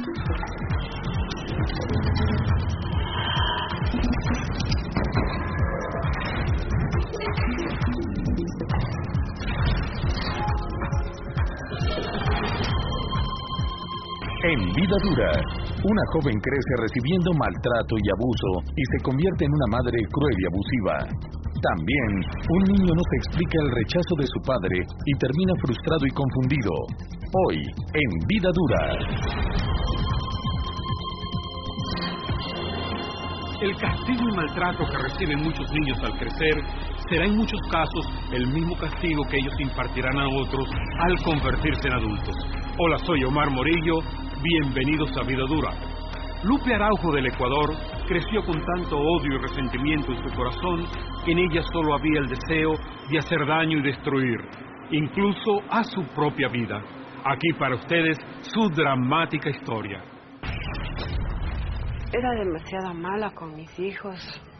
En Vida Dura, una joven crece recibiendo maltrato y abuso y se convierte en una madre cruel y abusiva. También, un niño no se explica el rechazo de su padre y termina frustrado y confundido. Hoy, en Vida Dura. El castigo y maltrato que reciben muchos niños al crecer será en muchos casos el mismo castigo que ellos impartirán a otros al convertirse en adultos. Hola, soy Omar Morillo. Bienvenidos a Vida Dura. Lupe Araujo del Ecuador creció con tanto odio y resentimiento en su corazón que en ella solo había el deseo de hacer daño y destruir, incluso a su propia vida. Aquí para ustedes su dramática historia. Era demasiado mala con mis hijos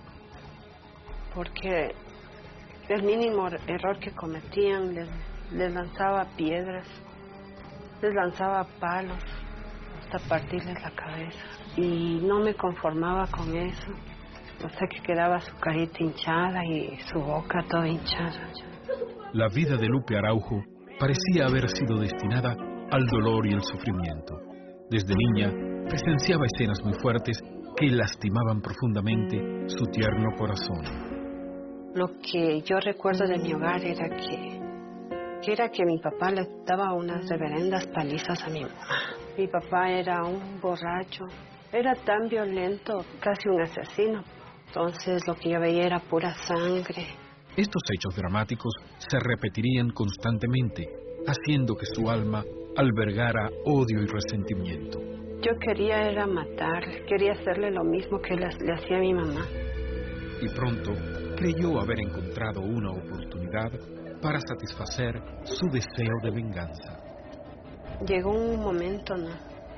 porque el mínimo error que cometían les lanzaba piedras, les lanzaba palos hasta partirles la cabeza. Y no me conformaba con eso, o sea que quedaba su carita hinchada y su boca toda hinchada. La vida de Lupe Araujo parecía haber sido destinada al dolor y el sufrimiento. Desde niña presenciaba escenas muy fuertes que lastimaban profundamente su tierno corazón. Lo que yo recuerdo de mi hogar era que mi papá le daba unas reverendas palizas a mi mamá. Mi papá era un borracho, era tan violento, casi un asesino. Entonces lo que yo veía era pura sangre. Estos hechos dramáticos se repetirían constantemente, haciendo que su alma albergara odio y resentimiento. Yo quería era matarle, quería hacerle lo mismo que le hacía a mi mamá. Y pronto creyó haber encontrado una oportunidad para satisfacer su deseo de venganza. Llegó un momento, ¿no?,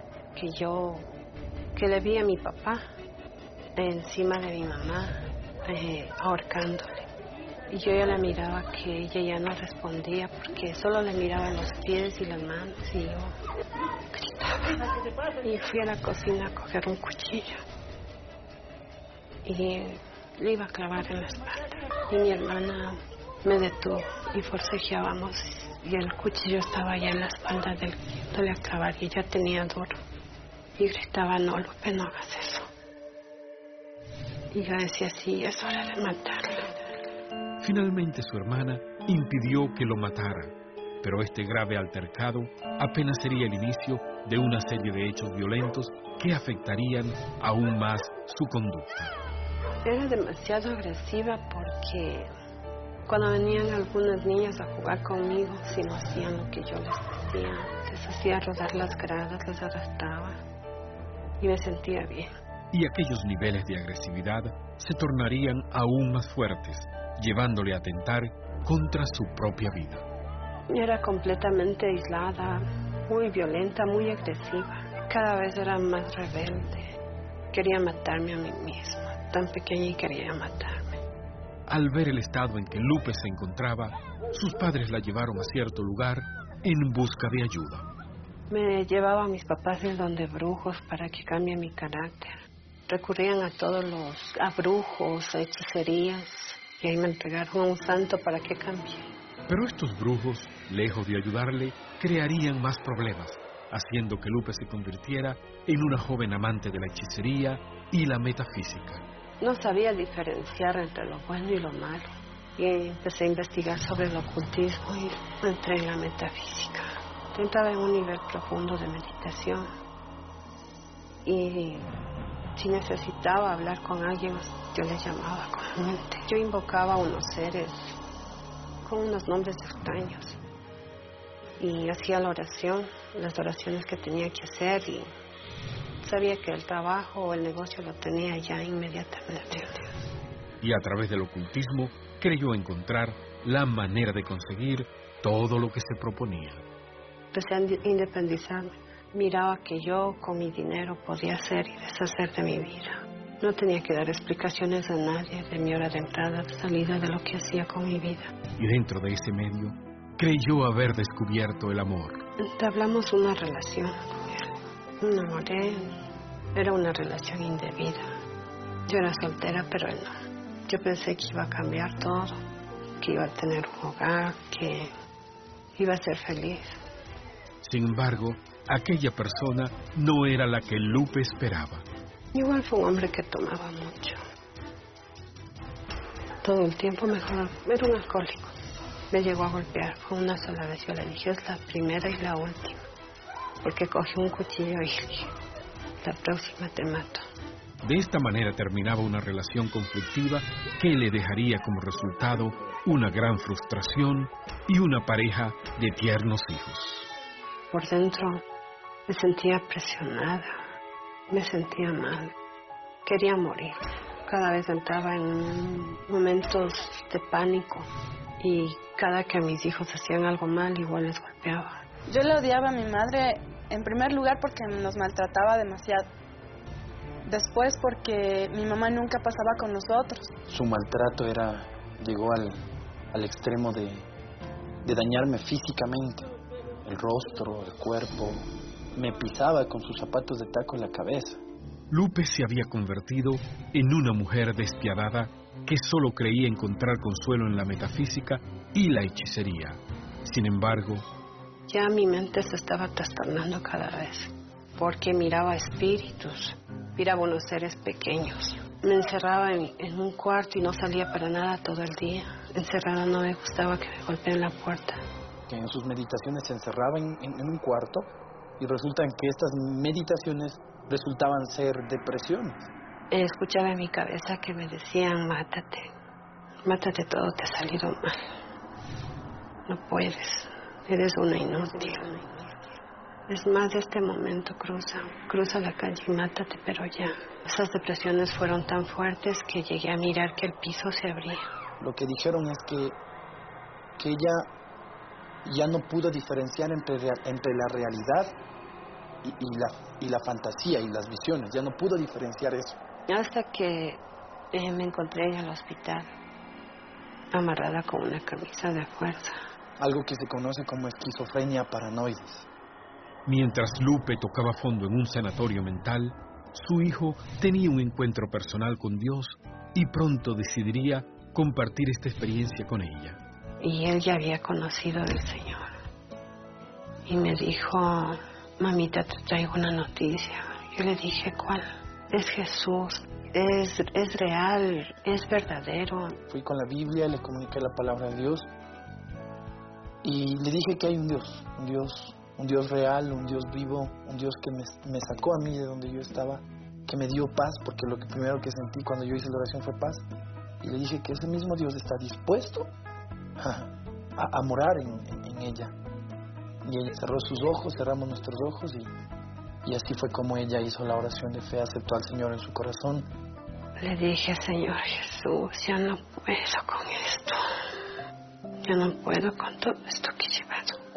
que le vi a mi papá encima de mi mamá, ahorcándole. Y yo ya la miraba que ella ya no respondía porque solo le miraba los pies y las manos y yo gritaba. Y fui a la cocina a coger un cuchillo y le iba a clavar en la espalda. Y mi hermana me detuvo y forcejeábamos y el cuchillo estaba ya en la espalda del yéndole a clavar y ella tenía duro. Y gritaba, no, Lupe, no hagas eso. Y yo decía, sí, es hora de matarlo. Finalmente su hermana impidió que lo matara, pero este grave altercado apenas sería el inicio de una serie de hechos violentos que afectarían aún más su conducta. Era demasiado agresiva porque cuando venían algunos niños a jugar conmigo, si no hacían lo que yo les decía, les hacía rodar las gradas, les arrastraba y me sentía bien. Y aquellos niveles de agresividad se tornarían aún más fuertes, llevándole a atentar contra su propia vida. Era completamente aislada, muy violenta, muy agresiva. Cada vez era más rebelde. Quería matarme a mí misma, tan pequeña y quería matarme. Al ver el estado en que Lupe se encontraba, sus padres la llevaron a cierto lugar en busca de ayuda. Me llevaba a mis papás en donde brujos para que cambie mi carácter. Recurrían a a brujos, a hechicerías, y ahí me entregaron a un santo para que cambie. Pero estos brujos, lejos de ayudarle, crearían más problemas, haciendo que Lupe se convirtiera en una joven amante de la hechicería y la metafísica. No sabía diferenciar entre lo bueno y lo malo, y empecé a investigar sobre el ocultismo y entré en la metafísica. Entraba en un nivel profundo de meditación, y si necesitaba hablar con alguien, yo le llamaba con la mente. Yo invocaba a unos seres con unos nombres extraños y hacía la oración, las oraciones que tenía que hacer, y sabía que el trabajo o el negocio lo tenía ya inmediatamente. Y a través del ocultismo creyó encontrar la manera de conseguir todo lo que se proponía. Empecé a independizarme. Miraba que yo con mi dinero podía hacer y deshacer de mi vida. No tenía que dar explicaciones a nadie de mi hora de entrada, de salida, de lo que hacía con mi vida. Y dentro de ese medio, creyó haber descubierto el amor. Entablamos una relación con él. Me enamoré. Era una relación indebida. Yo era soltera, pero él no. Yo pensé que iba a cambiar todo, que iba a tener un hogar, que iba a ser feliz. Sin embargo, aquella persona no era la que Lupe esperaba. Igual fue un hombre que tomaba mucho. Todo el tiempo mejor. Era un alcohólico. Me llegó a golpear. Fue una sola vez. Yo le dije, es la primera y la última. Porque cogió un cuchillo y dije, la próxima te mato. De esta manera terminaba una relación conflictiva que le dejaría como resultado una gran frustración y una pareja de tiernos hijos. Por dentro me sentía presionada, me sentía mal, quería morir. Cada vez entraba en momentos de pánico y cada que mis hijos hacían algo mal igual les golpeaba. Yo le odiaba a mi madre en primer lugar porque nos maltrataba demasiado. Después porque mi mamá nunca pasaba con nosotros. Su maltrato llegó al extremo de dañarme físicamente. El rostro, el cuerpo. Me pisaba con sus zapatos de taco en la cabeza. Lupe se había convertido en una mujer despiadada que solo creía encontrar consuelo en la metafísica y la hechicería. Sin embargo, ya mi mente se estaba trastornando cada vez, porque miraba espíritus, miraba unos seres pequeños. Me encerraba en un cuarto y no salía para nada todo el día. Encerrada no me gustaba que me golpeen la puerta. Que en sus meditaciones se encerraba en un cuarto y resulta que estas meditaciones resultaban ser depresiones. Escuchaba en mi cabeza que me decían, mátate, todo te ha salido mal. No puedes, eres una inútil. Es más, de este momento cruza la calle y mátate, pero ya. Esas depresiones fueron tan fuertes que llegué a mirar que el piso se abría. Lo que dijeron es que ella ya no pudo diferenciar entre la realidad y la fantasía y las visiones. Ya no pudo diferenciar eso. Hasta que me encontré en el hospital, amarrada con una camisa de fuerza. Algo que se conoce como esquizofrenia paranoides. Mientras Lupe tocaba fondo en un sanatorio mental, su hijo tenía un encuentro personal con Dios y pronto decidiría compartir esta experiencia con ella. Y él ya había conocido al Señor. Y me dijo, mamita, te traigo una noticia. Yo le dije, ¿cuál? Es Jesús, es real, es verdadero. Fui con la Biblia, le comuniqué la palabra de Dios y le dije que hay un Dios real, un Dios vivo, un Dios que me sacó a mí de donde yo estaba, que me dio paz, porque lo primero que sentí cuando yo hice la oración fue paz. Y le dije que ese mismo Dios está dispuesto a morar en ella. Y ella cerró sus ojos, cerramos nuestros ojos y así fue como ella hizo la oración de fe, aceptó al Señor en su corazón. Le dije, Señor Jesús, ya no puedo con esto. Ya no puedo con todo esto que he llevado.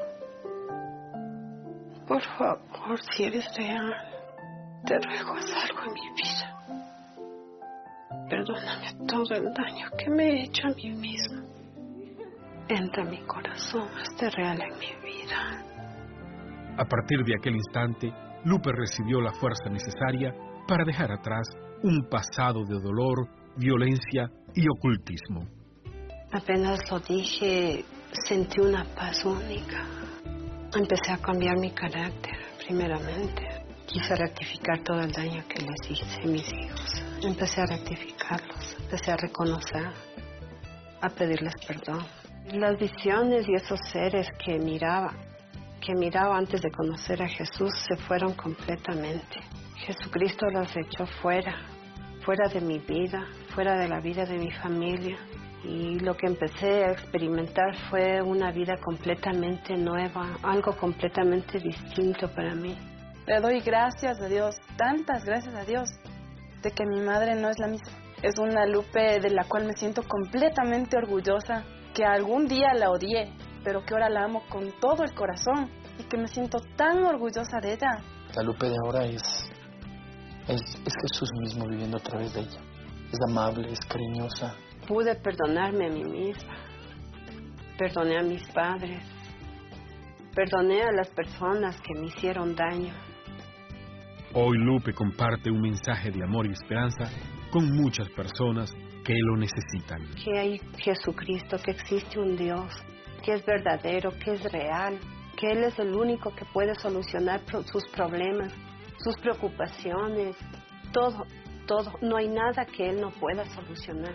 Por favor, si eres real, te ruego, haz algo en mi vida. Perdóname todo el daño que me he hecho a mí misma. Entra en mi corazón, hazte real en mi vida. A partir de aquel instante, Lupe recibió la fuerza necesaria para dejar atrás un pasado de dolor, violencia y ocultismo. Apenas lo dije, sentí una paz única. Empecé a cambiar mi carácter, primeramente. Quise rectificar todo el daño que les hice a mis hijos. Empecé a rectificarlos, empecé a reconocer, a pedirles perdón. Las visiones y esos seres que miraba antes de conocer a Jesús se fueron completamente. Jesucristo los echó fuera de mi vida, fuera de la vida de mi familia. Y lo que empecé a experimentar fue una vida completamente nueva, algo completamente distinto para mí. Le doy gracias a Dios, tantas gracias a Dios, de que mi madre no es la misma. Es una Lupe de la cual me siento completamente orgullosa, que algún día la odié, pero que ahora la amo con todo el corazón y que me siento tan orgullosa de ella. La Lupe de ahora es Jesús mismo viviendo a través de ella. Es amable, es cariñosa. Pude perdonarme a mí misma. Perdoné a mis padres. Perdoné a las personas que me hicieron daño. Hoy Lupe comparte un mensaje de amor y esperanza con muchas personas que lo necesitan. Que hay Jesucristo, que existe un Dios, que es verdadero, que es real, que Él es el único que puede solucionar sus problemas, sus preocupaciones, todo. No hay nada que Él no pueda solucionar.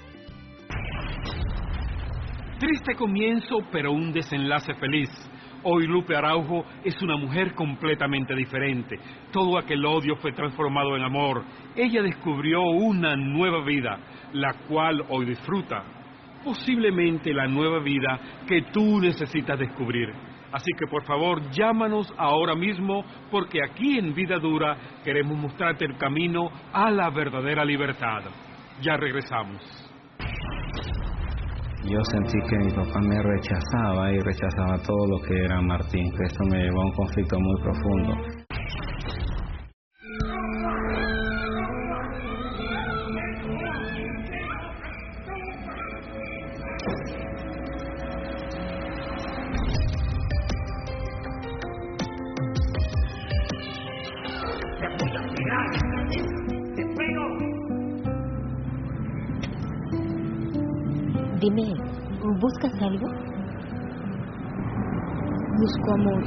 Triste comienzo, pero un desenlace feliz. Hoy Lupe Araujo es una mujer completamente diferente. Todo aquel odio fue transformado en amor. Ella descubrió una nueva vida, la cual hoy disfruta. Posiblemente la nueva vida que tú necesitas descubrir. Así que por favor, llámanos ahora mismo, porque aquí en Vida Dura queremos mostrarte el camino a la verdadera libertad. Ya regresamos. Yo sentí que mi papá me rechazaba y rechazaba todo lo que era Martín, que esto me llevó a un conflicto muy profundo. Dime, ¿buscas algo? Busco amor.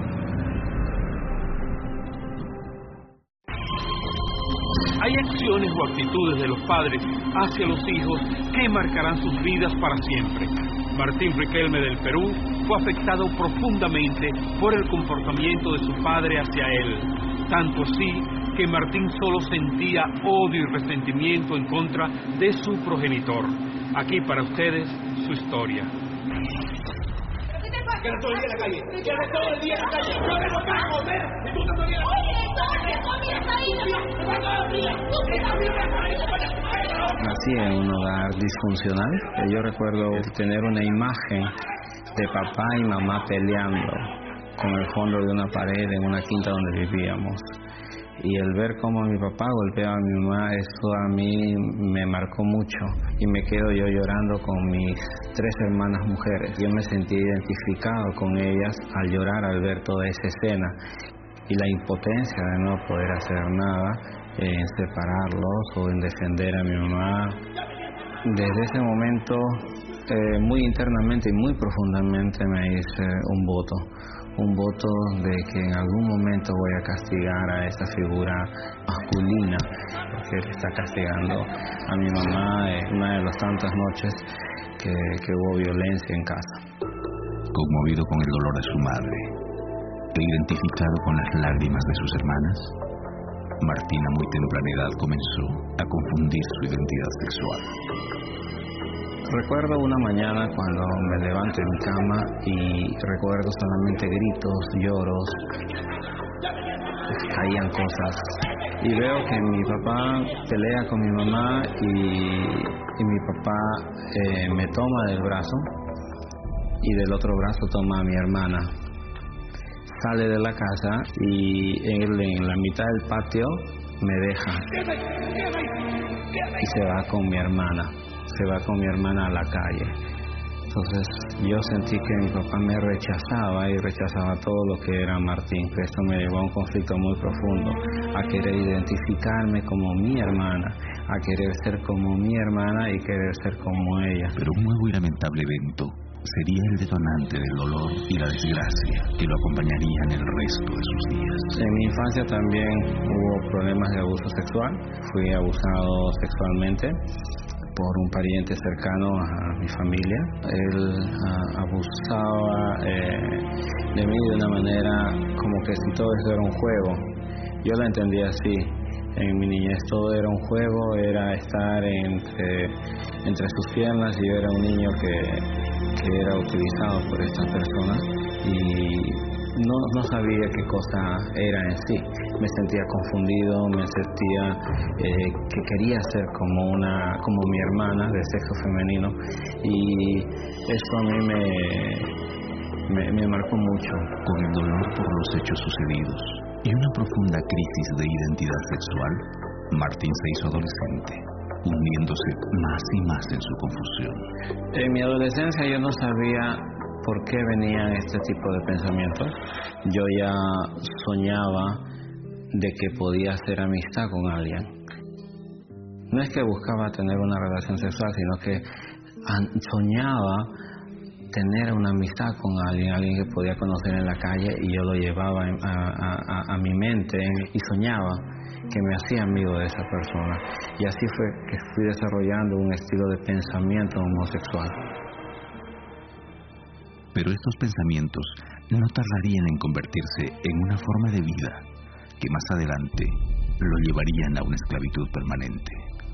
Hay acciones o actitudes de los padres hacia los hijos que marcarán sus vidas para siempre. Martín Riquelme del Perú fue afectado profundamente por el comportamiento de su padre hacia él, tanto así que Martín solo sentía odio y resentimiento en contra de su progenitor. Aquí para ustedes su historia. Quédate todo el día en la calle. Quédate todo el día en la calle. Yo vengo acá a comer y tú estás todo el día en la calle. Nací en un hogar disfuncional. Yo recuerdo tener una imagen de papá y mamá peleando con el fondo de una pared en una quinta donde vivíamos. Y el ver cómo mi papá golpeaba a mi mamá, eso a mí me marcó mucho. Y me quedo yo llorando con mis 3 hermanas mujeres. Yo me sentí identificado con ellas al llorar, al ver toda esa escena. Y la impotencia de no poder hacer nada en separarlos o en defender a mi mamá. Desde ese momento, muy internamente y muy profundamente me hice un voto de que en algún momento voy a castigar a esa figura masculina, porque él está castigando a mi mamá en una de las tantas noches que hubo violencia en casa. Conmovido con el dolor de su madre e identificado con las lágrimas de sus hermanas, Martín a muy temprana edad comenzó a confundir su identidad sexual. Recuerdo una mañana cuando me levanto en mi cama y recuerdo solamente gritos, lloros, caían cosas. Y veo que mi papá pelea con mi mamá y mi papá me toma del brazo y del otro brazo toma a mi hermana. Sale de la casa y él en la mitad del patio me deja y se va con mi hermana. Se va con mi hermana a la calle. Entonces yo sentí que mi papá me rechazaba y rechazaba todo lo que era Martín, que esto me llevó a un conflicto muy profundo, a querer identificarme como mi hermana, a querer ser como mi hermana y querer ser como ella. Pero un nuevo y lamentable evento sería el detonante del dolor y la desgracia que lo acompañarían el resto de sus días. En mi infancia también hubo problemas de abuso sexual, fui abusado sexualmente por un pariente cercano a mi familia. Él abusaba de mí de una manera como que si todo eso era un juego. Yo lo entendía así. En mi niñez todo era un juego, era estar entre sus piernas y yo era un niño que era utilizado por estas personas y no sabía qué cosa era en sí. Me sentía confundido, me sentía que quería ser como mi hermana de sexo femenino y eso a mí me marcó mucho. Con el dolor por los hechos sucedidos y una profunda crisis de identidad sexual, Martín se hizo adolescente, hundiéndose más y más en su confusión. En mi adolescencia yo no sabía por qué venían este tipo de pensamientos. Yo ya soñaba de que podía hacer amistad con alguien. No es que buscaba tener una relación sexual, sino que soñaba tener una amistad con alguien que podía conocer en la calle, y yo lo llevaba a mi mente y soñaba que me hacía amigo de esa persona. Y así fue que fui desarrollando un estilo de pensamiento homosexual. Pero estos pensamientos no tardarían en convertirse en una forma de vida que más adelante lo llevarían a una esclavitud permanente.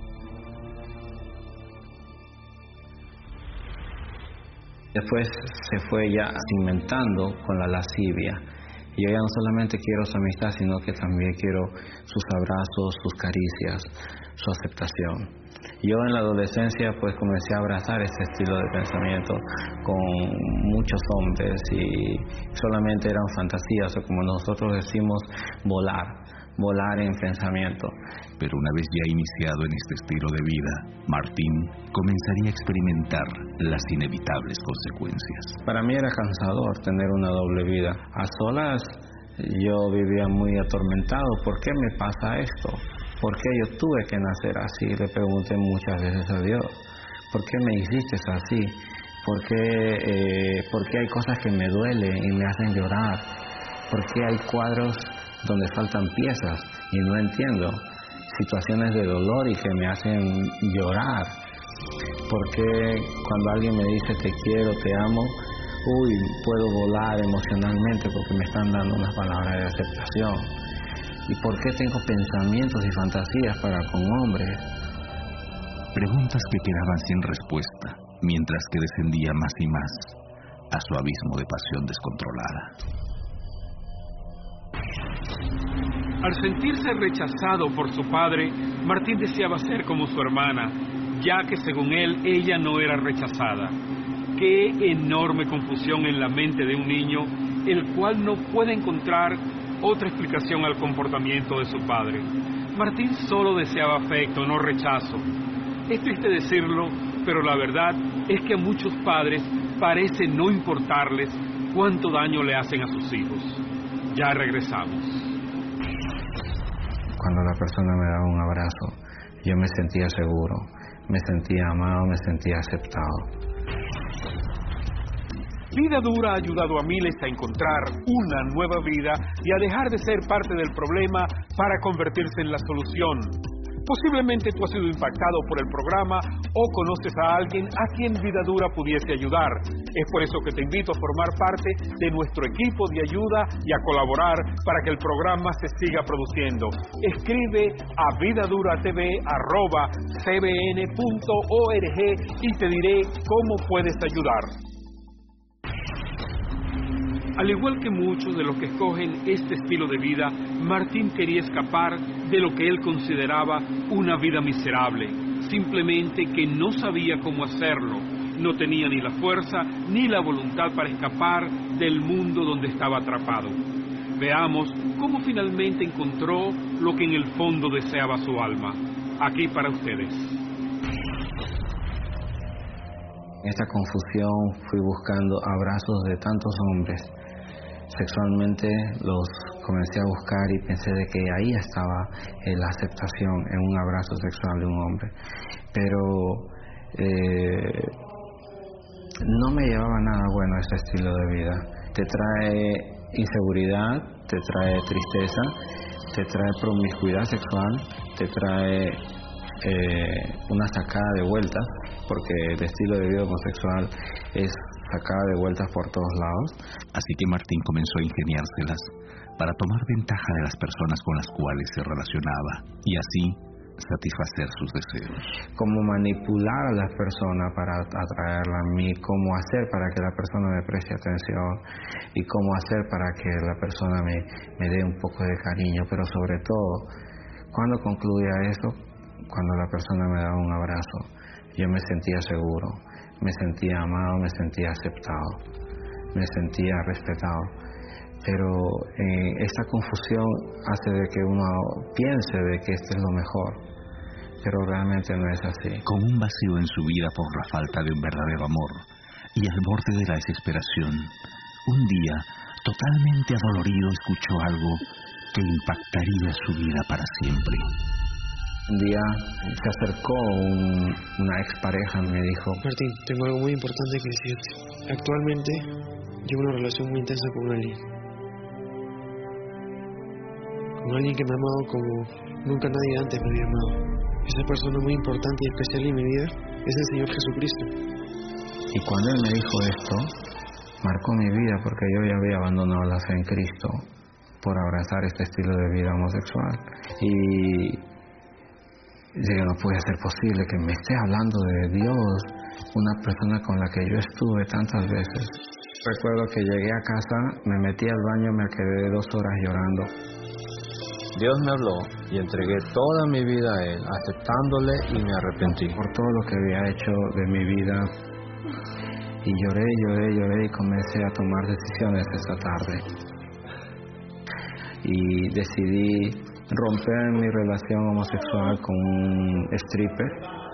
Después se fue ya cimentando con la lascivia. Y yo ya no solamente quiero su amistad, sino que también quiero sus abrazos, sus caricias, su aceptación. Yo en la adolescencia pues comencé a abrazar este estilo de pensamiento con muchos hombres, y solamente eran fantasías, o como nosotros decimos, volar en pensamiento. Pero una vez ya iniciado en este estilo de vida, Martín comenzaría a experimentar las inevitables consecuencias. Para mí era cansador tener una doble vida. A solas yo vivía muy atormentado. ¿Por qué me pasa esto? ¿Por qué yo tuve que nacer así? Le pregunté muchas veces a Dios. ¿Por qué me hiciste así? ¿Por qué hay cosas que me duelen y me hacen llorar? ¿Por qué hay cuadros donde faltan piezas y no entiendo? Situaciones de dolor y que me hacen llorar. ¿Por qué cuando alguien me dice te quiero, te amo, puedo volar emocionalmente porque me están dando unas palabras de aceptación? ¿Y por qué tengo pensamientos y fantasías para con hombres? Preguntas que quedaban sin respuesta, mientras que descendía más y más a su abismo de pasión descontrolada. Al sentirse rechazado por su padre, Martín deseaba ser como su hermana, ya que según él, ella no era rechazada. Qué enorme confusión en la mente de un niño, el cual no puede encontrar otra explicación al comportamiento de su padre. Martín solo deseaba afecto, no rechazo. Es triste decirlo, pero la verdad es que a muchos padres parece no importarles cuánto daño le hacen a sus hijos. Ya regresamos. Cuando la persona me daba un abrazo, yo me sentía seguro, me sentía amado, me sentía aceptado. Vida Dura ha ayudado a miles a encontrar una nueva vida y a dejar de ser parte del problema para convertirse en la solución. Posiblemente tú has sido impactado por el programa o conoces a alguien a quien Vida Dura pudiese ayudar. Es por eso que te invito a formar parte de nuestro equipo de ayuda y a colaborar para que el programa se siga produciendo. Escribe a vidaduratv@cbn.org y te diré cómo puedes ayudar. Al igual que muchos de los que escogen este estilo de vida, Martín quería escapar de lo que él consideraba una vida miserable, simplemente que no sabía cómo hacerlo, no tenía ni la fuerza ni la voluntad para escapar del mundo donde estaba atrapado. Veamos cómo finalmente encontró lo que en el fondo deseaba su alma. Aquí para ustedes. En esta confusión fui buscando abrazos de tantos hombres. Sexualmente los comencé a buscar y pensé de que ahí estaba la aceptación en un abrazo sexual de un hombre. Pero no me llevaba nada bueno este estilo de vida. Te trae inseguridad, te trae tristeza, te trae promiscuidad sexual, te trae una sacada de vueltas, porque el estilo de vida homosexual es sacada de vueltas por todos lados. Así que Martín comenzó a ingeniárselas para tomar ventaja de las personas con las cuales se relacionaba y así satisfacer sus deseos. Cómo manipular a la persona para atraerla a mí, cómo hacer para que la persona me preste atención y cómo hacer para que la persona me dé un poco de cariño, pero sobre todo, cuando concluía eso, cuando la persona me daba un abrazo, yo me sentía seguro, me sentía amado, me sentía aceptado, me sentía respetado. Pero esta confusión hace de que uno piense de que esto es lo mejor, pero realmente no es así. Con un vacío en su vida por la falta de un verdadero amor y al borde de la desesperación, un día, totalmente adolorido, escuchó algo que impactaría su vida para siempre. Un día se acercó una expareja y me dijo: Martín, tengo algo muy importante que decirte. Actualmente llevo una relación muy intensa con alguien. Con alguien que me ha amado como nunca nadie antes me había amado. Esa persona muy importante y especial en mi vida es el Señor Jesucristo. Y cuando Él me dijo esto, marcó mi vida porque yo ya había abandonado la fe en Cristo por abrazar este estilo de vida homosexual. Y dije, no puede ser posible que me esté hablando de Dios una persona con la que yo estuve tantas veces. Recuerdo que llegué a casa, me metí al baño, me quedé 2 horas llorando. Dios me habló y entregué toda mi vida a Él, aceptándole, y me arrepentí por todo lo que había hecho de mi vida. Y lloré y comencé a tomar decisiones esa tarde. Y decidí romper mi relación homosexual con un stripper.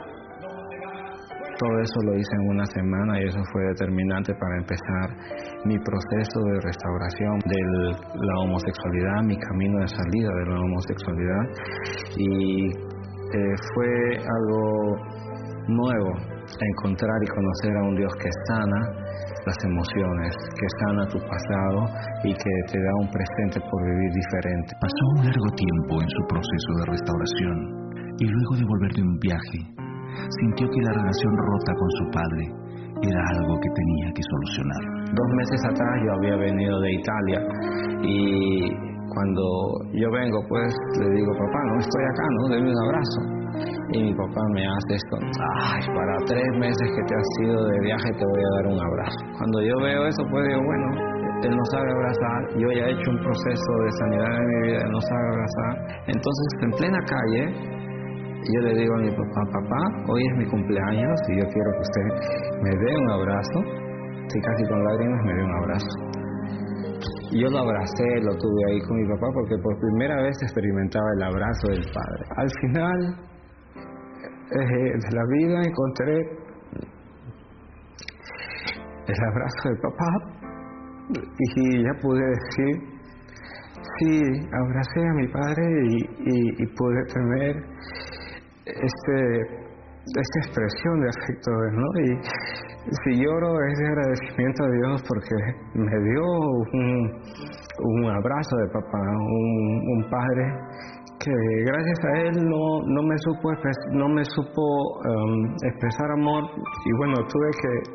Todo eso lo hice en una semana y eso fue determinante para empezar mi proceso de restauración de la homosexualidad, mi camino de salida de la homosexualidad. Y fue algo nuevo encontrar y conocer a un Dios que sana las emociones, que sana tu pasado y que te da un presente por vivir diferente. Pasó un largo tiempo en su proceso de restauración y luego de volver de un viaje, sintió que la relación rota con su padre era algo que tenía que solucionar. 2 meses atrás yo había venido de Italia y cuando yo vengo, pues le digo: papá, no estoy acá, ¿no? Deme un abrazo. Y mi papá me hace esto: ay, para 3 meses que te has ido de viaje te voy a dar un abrazo. Cuando yo veo eso, pues digo, bueno, él no sabe abrazar, yo ya he hecho un proceso de sanidad en mi vida, él no sabe abrazar. Entonces, en plena calle, yo le digo a mi papá: papá, hoy es mi cumpleaños y yo quiero que usted me dé un abrazo. Sí, casi con lágrimas me dio un abrazo. Yo lo abracé, lo tuve ahí con mi papá porque por primera vez experimentaba el abrazo del padre. Al final de la vida encontré el abrazo del papá y ya pude decir: sí, abracé a mi padre y pude tener esta expresión de afecto, ¿no? Y si lloro es de agradecimiento a Dios porque me dio un abrazo de papá, un padre que gracias a él no me supo expresar amor, y bueno, tuve que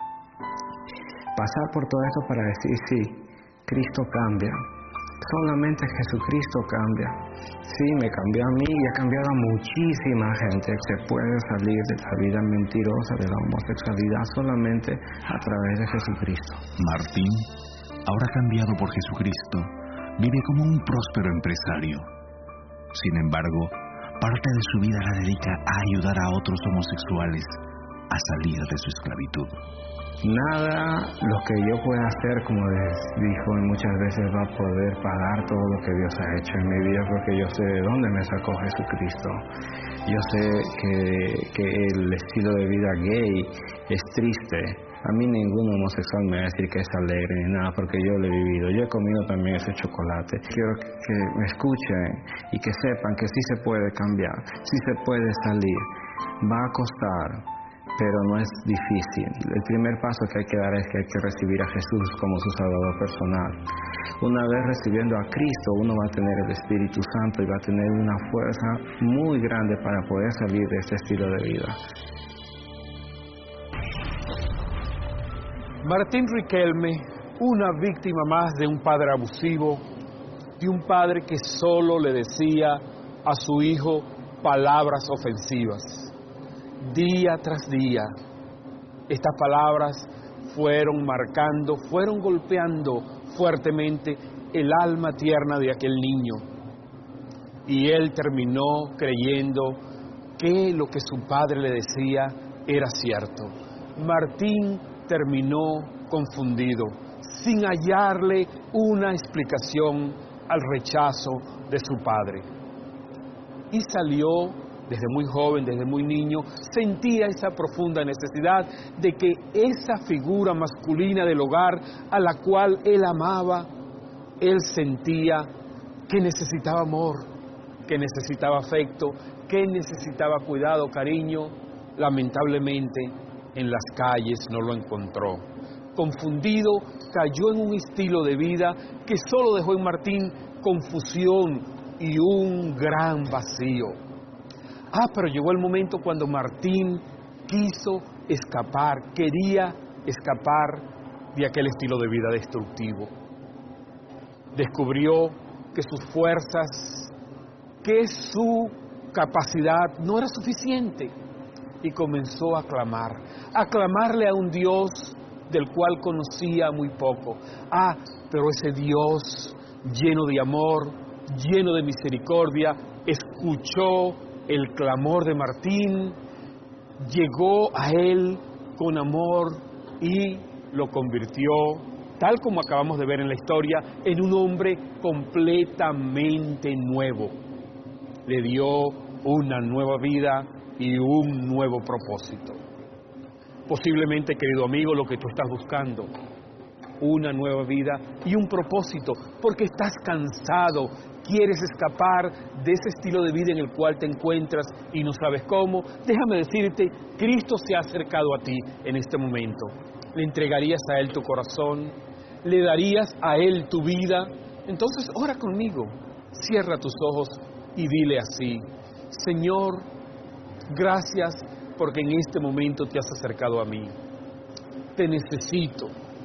pasar por todo esto para decir: sí, Cristo cambia, solamente Jesucristo cambia. Sí, me cambió a mí y ha cambiado a muchísima gente. Se puede salir de la vida mentirosa de la homosexualidad solamente a través de Jesucristo. Martín, ahora cambiado por Jesucristo, vive como un próspero empresario. Sin embargo, parte de su vida la dedica a ayudar a otros homosexuales a salir de su esclavitud. Nada lo que yo pueda hacer, como les dijo muchas veces, va a poder pagar todo lo que Dios ha hecho en mi vida, porque yo sé de dónde me sacó Jesucristo. Yo sé que el estilo de vida gay es triste. A mí ningún homosexual me va a decir que es alegre ni nada, porque yo lo he vivido. Yo he comido también ese chocolate. Quiero que me escuchen y que sepan que sí se puede cambiar, sí se puede salir. Va a costar, pero no es difícil. El primer paso que hay que dar es que hay que recibir a Jesús como su Salvador personal. Una vez recibiendo a Cristo, uno va a tener el Espíritu Santo y va a tener una fuerza muy grande para poder salir de este estilo de vida. Martín Riquelme, una víctima más de un padre abusivo, de un padre que solo le decía a su hijo palabras ofensivas. Día tras día, estas palabras fueron marcando, fueron golpeando fuertemente el alma tierna de aquel niño. Y él terminó creyendo que lo que su padre le decía era cierto. Martín terminó confundido, sin hallarle una explicación al rechazo de su padre. Y salió desde muy joven, desde muy niño, sentía esa profunda necesidad de que esa figura masculina del hogar a la cual él amaba, él sentía que necesitaba amor, que necesitaba afecto, que necesitaba cuidado, cariño. Lamentablemente, en las calles no lo encontró. Confundido, cayó en un estilo de vida que solo dejó en Martín confusión y un gran vacío. Pero llegó el momento cuando Martín quiso escapar, quería escapar de aquel estilo de vida destructivo. Descubrió que sus fuerzas, que su capacidad no era suficiente y comenzó a clamarle a un Dios del cual conocía muy poco. Pero ese Dios lleno de amor, lleno de misericordia, escuchó el clamor de Martín, llegó a él con amor y lo convirtió, tal como acabamos de ver en la historia, en un hombre completamente nuevo. Le dio una nueva vida y un nuevo propósito. Posiblemente, querido amigo, lo que tú estás buscando, una nueva vida y un propósito, porque estás cansado, quieres escapar de ese estilo de vida en el cual te encuentras y no sabes cómo. Déjame decirte, Cristo se ha acercado a ti en este momento. ¿Le entregarías a Él tu corazón? ¿Le darías a Él tu vida? Entonces, ora conmigo, cierra tus ojos y dile así: Señor, gracias porque en este momento te has acercado a mí. Te necesito,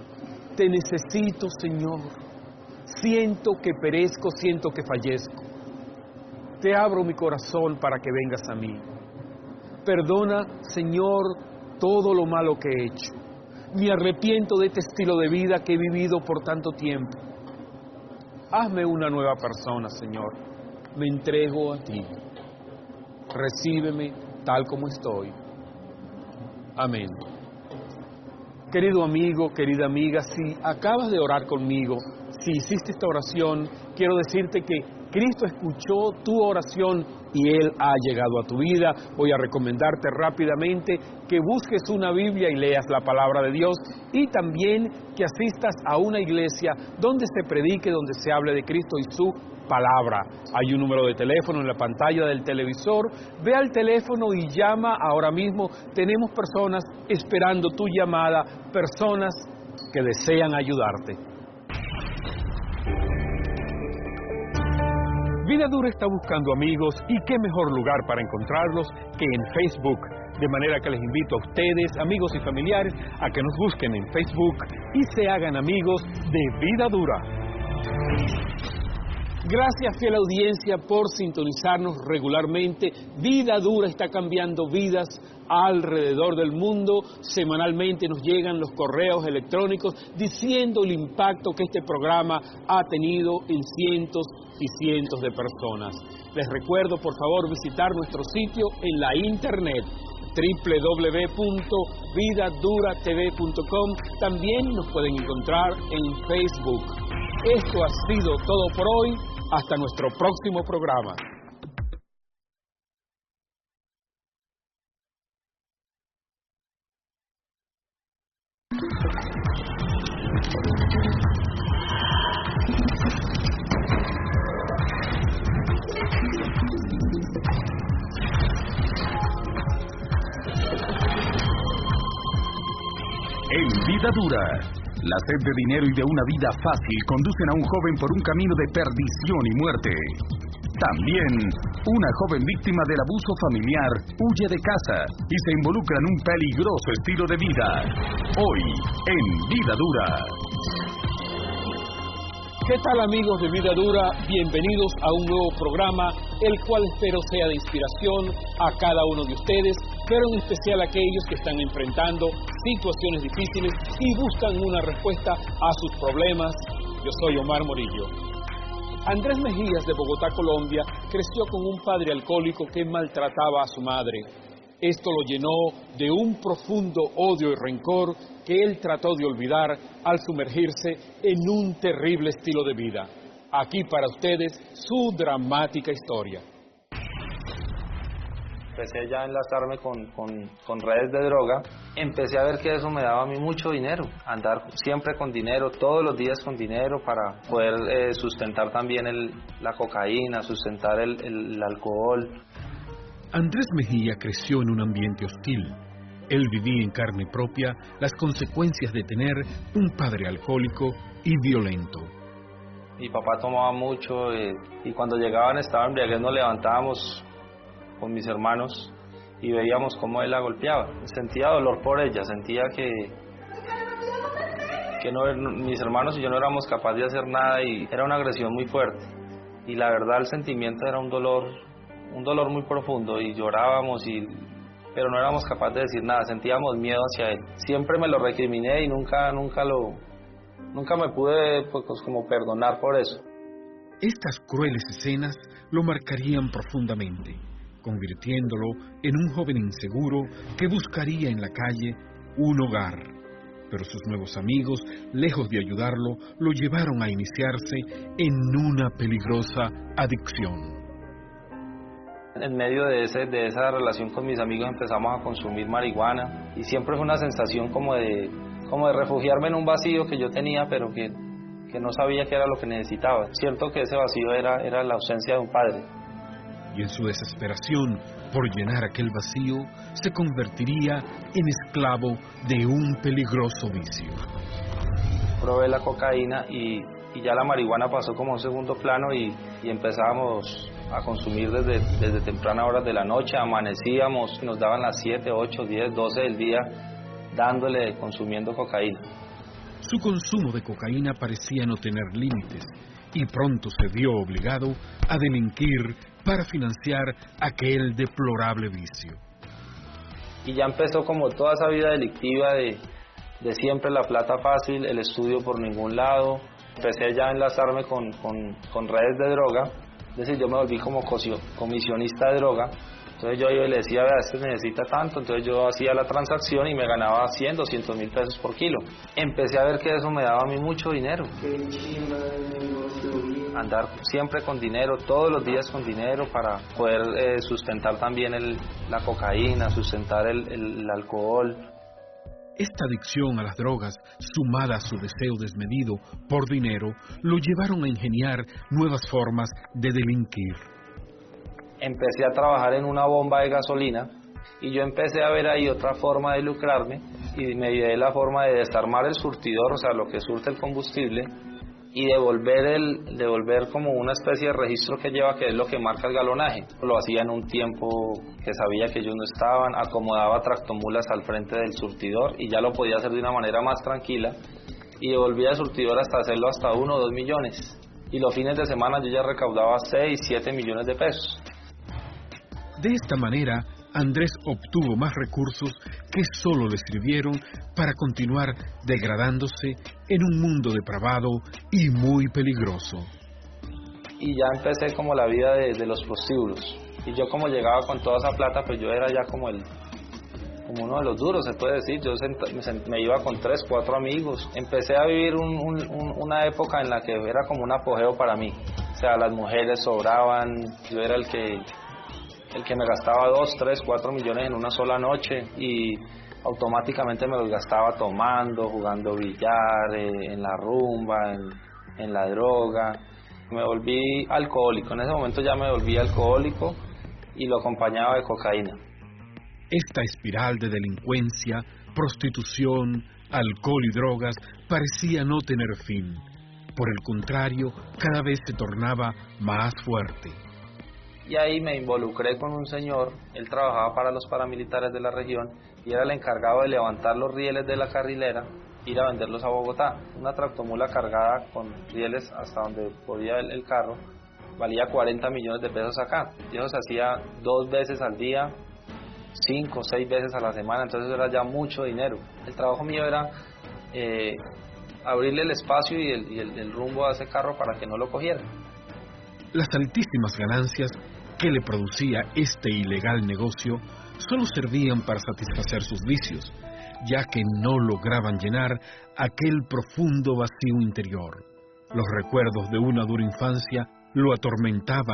Señor. Siento que perezco, siento que fallezco. Te abro mi corazón para que vengas a mí. Perdona, Señor, todo lo malo que he hecho. Me arrepiento de este estilo de vida que he vivido por tanto tiempo. Hazme una nueva persona, Señor. Me entrego a ti. Recíbeme tal como estoy. Amén. Querido amigo, querida amiga, si acabas de orar conmigo, si hiciste esta oración, quiero decirte que Cristo escuchó tu oración y Él ha llegado a tu vida. Voy a recomendarte rápidamente que busques una Biblia y leas la palabra de Dios, y también que asistas a una iglesia donde se predique, donde se hable de Cristo y su palabra. Hay un número de teléfono en la pantalla del televisor. Ve al teléfono y llama ahora mismo. Tenemos personas esperando tu llamada, personas que desean ayudarte. Vida Dura está buscando amigos, y qué mejor lugar para encontrarlos que en Facebook. De manera que les invito a ustedes, amigos y familiares, a que nos busquen en Facebook y se hagan amigos de Vida Dura. Gracias, fiel audiencia, por sintonizarnos regularmente. Vida Dura está cambiando vidas alrededor del mundo. Semanalmente nos llegan los correos electrónicos diciendo el impacto que este programa ha tenido en cientos y cientos de personas. Les recuerdo, por favor, visitar nuestro sitio en la internet www.vidaduratv.com. También nos pueden encontrar en Facebook. Esto ha sido todo por hoy. Hasta nuestro próximo programa. En Vida Dura, la sed de dinero y de una vida fácil conducen a un joven por un camino de perdición y muerte. También, una joven víctima del abuso familiar huye de casa y se involucra en un peligroso estilo de vida. Hoy, en Vida Dura. ¿Qué tal, amigos de Vida Dura? Bienvenidos a un nuevo programa, el cual espero sea de inspiración a cada uno de ustedes, pero en especial a aquellos que están enfrentando situaciones difíciles y buscan una respuesta a sus problemas. Yo soy Omar Morillo. Andrés Mejías, de Bogotá, Colombia, creció con un padre alcohólico que maltrataba a su madre. Esto lo llenó de un profundo odio y rencor que él trató de olvidar al sumergirse en un terrible estilo de vida. Aquí para ustedes su dramática historia. Empecé ya a enlazarme con redes de droga. Empecé a ver que eso me daba a mí mucho dinero, andar siempre con dinero, todos los días con dinero para poder sustentar también la cocaína, sustentar el alcohol. Andrés Mejía creció en un ambiente hostil. Él vivía en carne propia las consecuencias de tener un padre alcohólico y violento. Mi papá tomaba mucho y cuando llegaban estaba embriaguez, nos levantábamos con mis hermanos y veíamos cómo él la golpeaba. Sentía dolor por ella, sentía que mis hermanos y yo no éramos capaces de hacer nada y era una agresión muy fuerte. Y la verdad el sentimiento era un dolor muy profundo y llorábamos, pero no éramos capaces de decir nada, sentíamos miedo hacia él. Siempre me lo recriminé y nunca me pude pues, como perdonar por eso. Estas crueles escenas lo marcarían profundamente, convirtiéndolo en un joven inseguro que buscaría en la calle un hogar. Pero sus nuevos amigos, lejos de ayudarlo, lo llevaron a iniciarse en una peligrosa adicción. En medio de esa relación con mis amigos empezamos a consumir marihuana y siempre fue una sensación como de refugiarme en un vacío que yo tenía, pero que no sabía qué era lo que necesitaba. Cierto que ese vacío era la ausencia de un padre. Y en su desesperación por llenar aquel vacío, se convertiría en esclavo de un peligroso vicio. Probé la cocaína y ya la marihuana pasó como a un segundo plano y empezábamos a consumir desde tempranas horas de la noche, amanecíamos, nos daban las 7, 8, 10, 12 del día dándole, consumiendo cocaína. Su consumo de cocaína parecía no tener límites y pronto se vio obligado a delinquir para financiar aquel deplorable vicio. Y ya empezó como toda esa vida delictiva de siempre la plata fácil, el estudio por ningún lado. Empecé ya a enlazarme con redes de droga, es decir, yo me volví como comisionista de droga. Entonces yo le decía, vea, este necesita tanto, entonces yo hacía la transacción y me ganaba 100, 200 mil pesos por kilo. Empecé a ver que eso me daba a mí mucho dinero. Andar siempre con dinero, todos los días con dinero para poder sustentar también la cocaína, sustentar el alcohol. Esta adicción a las drogas, sumada a su deseo desmedido por dinero, lo llevaron a ingeniar nuevas formas de delinquir. Empecé a trabajar en una bomba de gasolina y yo empecé a ver ahí otra forma de lucrarme y me dio la forma de desarmar el surtidor, o sea, lo que surte el combustible, y devolver como una especie de registro que lleva, que es lo que marca el galonaje. Lo hacía en un tiempo que sabía que ellos no estaban, acomodaba tractomulas al frente del surtidor y ya lo podía hacer de una manera más tranquila y devolvía el surtidor hasta hacerlo hasta 1 o 2 millones. Y los fines de semana yo ya recaudaba 6, 7 millones de pesos. De esta manera, Andrés obtuvo más recursos que solo le sirvieron para continuar degradándose en un mundo depravado y muy peligroso. Y ya empecé como la vida de los prostíbulos. Y yo como llegaba con toda esa plata, pues yo era ya como uno de los duros, se puede decir. Yo me iba con 3, 4 amigos. Empecé a vivir una época en la que era como un apogeo para mí. O sea, las mujeres sobraban, yo era el que me gastaba 2, 3, 4 millones en una sola noche y automáticamente me los gastaba tomando, jugando billar, en la rumba, en la droga. Me volví alcohólico, en ese momento ya me volví alcohólico y lo acompañaba de cocaína. Esta espiral de delincuencia, prostitución, alcohol y drogas parecía no tener fin. Por el contrario, cada vez se tornaba más fuerte. Y ahí me involucré con un señor, él trabajaba para los paramilitares de la región y era el encargado de levantar los rieles de la carrilera, ir a venderlos a Bogotá. Una tractomula cargada con rieles hasta donde podía el carro, valía 40 millones de pesos acá. Y eso se hacía 2 veces al día, 5, 6 veces a la semana, entonces era ya mucho dinero. El trabajo mío era abrirle el espacio y el rumbo a ese carro para que no lo cogieran. Las altísimas ganancias que le producía este ilegal negocio solo servían para satisfacer sus vicios, ya que no lograban llenar aquel profundo vacío interior. Los recuerdos de una dura infancia lo atormentaban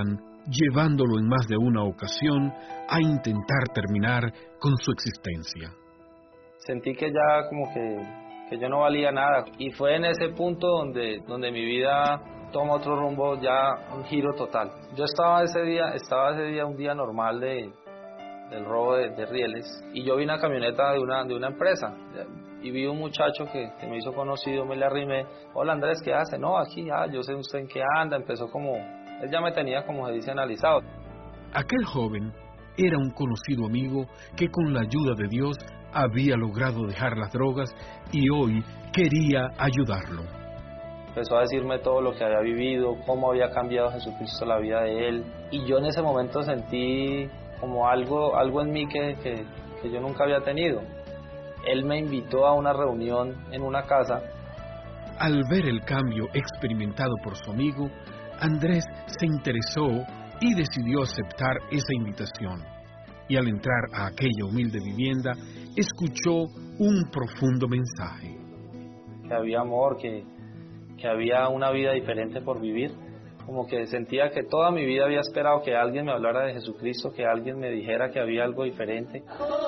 llevándolo en más de una ocasión a intentar terminar con su existencia. Sentí que ya como que yo no valía nada, y fue en ese punto donde mi vida toma otro rumbo, ya un giro total. Yo estaba ese día un día normal del robo de rieles, y yo vi una camioneta de una empresa, y vi un muchacho que me hizo conocido, me le arrimé. Hola Andrés, ¿qué hace? No, aquí, yo sé usted en qué anda. Empezó como, él ya me tenía, como se dice, analizado. Aquel joven era un conocido amigo que con la ayuda de Dios había logrado dejar las drogas y hoy quería ayudarlo. Empezó a decirme todo lo que había vivido, cómo había cambiado Jesucristo la vida de él, y yo en ese momento sentí como algo en mí que yo nunca había tenido. Él me invitó a una reunión en una casa. Al ver el cambio experimentado por su amigo, Andrés se interesó y decidió aceptar esa invitación. Y al entrar a aquella humilde vivienda, escuchó un profundo mensaje. Que había amor, que había una vida diferente por vivir. Como que sentía que toda mi vida había esperado que alguien me hablara de Jesucristo, que alguien me dijera que había algo diferente.